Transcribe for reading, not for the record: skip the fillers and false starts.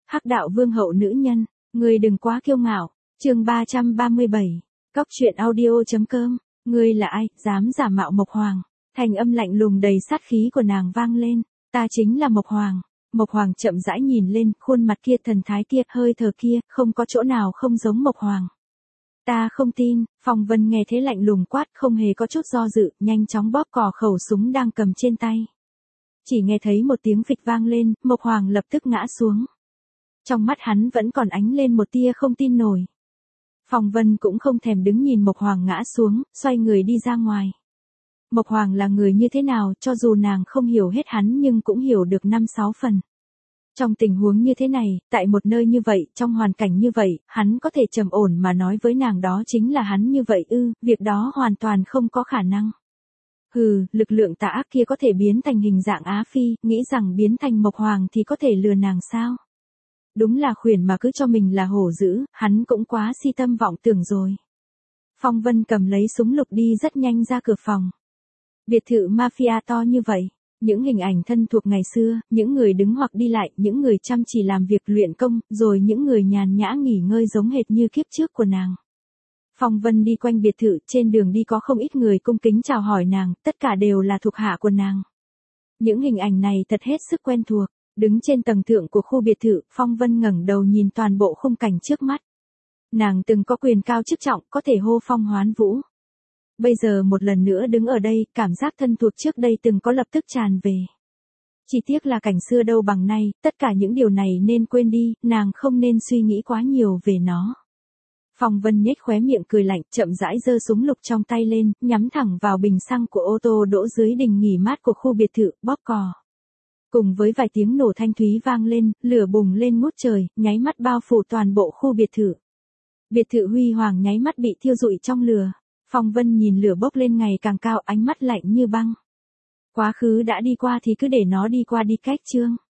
Hắc đạo vương hậu nữ nhân, ngươi đừng quá kiêu ngạo. Chương 337. Cóc truyện audio.com. Ngươi là ai, dám giả mạo Mộc Hoàng? Thanh âm lạnh lùng đầy sát khí của nàng vang lên. Ta chính là Mộc Hoàng. Mộc Hoàng chậm rãi nhìn lên, khuôn mặt kia, thần thái kia, hơi thở kia, không có chỗ nào không giống Mộc Hoàng. Ta không tin. Phong Vân nghe thế lạnh lùng quát, không hề có chút do dự, nhanh chóng bóp cò khẩu súng đang cầm trên tay. Chỉ nghe thấy một tiếng phịch vang lên, Mộc Hoàng lập tức ngã xuống. Trong mắt hắn vẫn còn ánh lên một tia không tin nổi. Phong Vân cũng không thèm đứng nhìn Mộc Hoàng ngã xuống, xoay người đi ra ngoài. Mộc Hoàng là người như thế nào, cho dù nàng không hiểu hết hắn nhưng cũng hiểu được 5-6 phần. Trong tình huống như thế này, tại một nơi như vậy, trong hoàn cảnh như vậy, hắn có thể trầm ổn mà nói với nàng đó chính là hắn như vậy ư, việc đó hoàn toàn không có khả năng. Hừ, lực lượng tà ác kia có thể biến thành hình dạng Á Phi, nghĩ rằng biến thành Mộc Hoàng thì có thể lừa nàng sao? Đúng là khuyển mà cứ cho mình là hổ dữ, hắn cũng quá si tâm vọng tưởng rồi. Phong Vân cầm lấy súng lục đi rất nhanh ra cửa phòng. Biệt thự mafia to như vậy, những hình ảnh thân thuộc ngày xưa, những người đứng hoặc đi lại, những người chăm chỉ làm việc luyện công, rồi những người nhàn nhã nghỉ ngơi giống hệt như kiếp trước của nàng. Phong Vân đi quanh biệt thự, trên đường đi có không ít người cung kính chào hỏi nàng, tất cả đều là thuộc hạ của nàng. Những hình ảnh này thật hết sức quen thuộc. Đứng trên tầng thượng của khu biệt thự, Phong Vân ngẩng đầu nhìn toàn bộ khung cảnh trước mắt. Nàng từng có quyền cao chức trọng, có thể hô phong hoán vũ. Bây giờ một lần nữa đứng ở đây, cảm giác thân thuộc trước đây từng có lập tức tràn về. Chỉ tiếc là cảnh xưa đâu bằng nay, tất cả những điều này nên quên đi, nàng không nên suy nghĩ quá nhiều về nó. Phong Vân nhếch khóe miệng cười lạnh, chậm rãi giơ súng lục trong tay lên, nhắm thẳng vào bình xăng của ô tô đỗ dưới đình nghỉ mát của khu biệt thự, bóp cò. Cùng với vài tiếng nổ thanh thúy vang lên, lửa bùng lên ngút trời, nháy mắt bao phủ toàn bộ khu biệt thự. Biệt thự huy hoàng nháy mắt bị thiêu rụi trong lửa. Phong Vân nhìn lửa bốc lên ngày càng cao, ánh mắt lạnh như băng. Quá khứ đã đi qua thì cứ để nó đi qua đi, cách chương.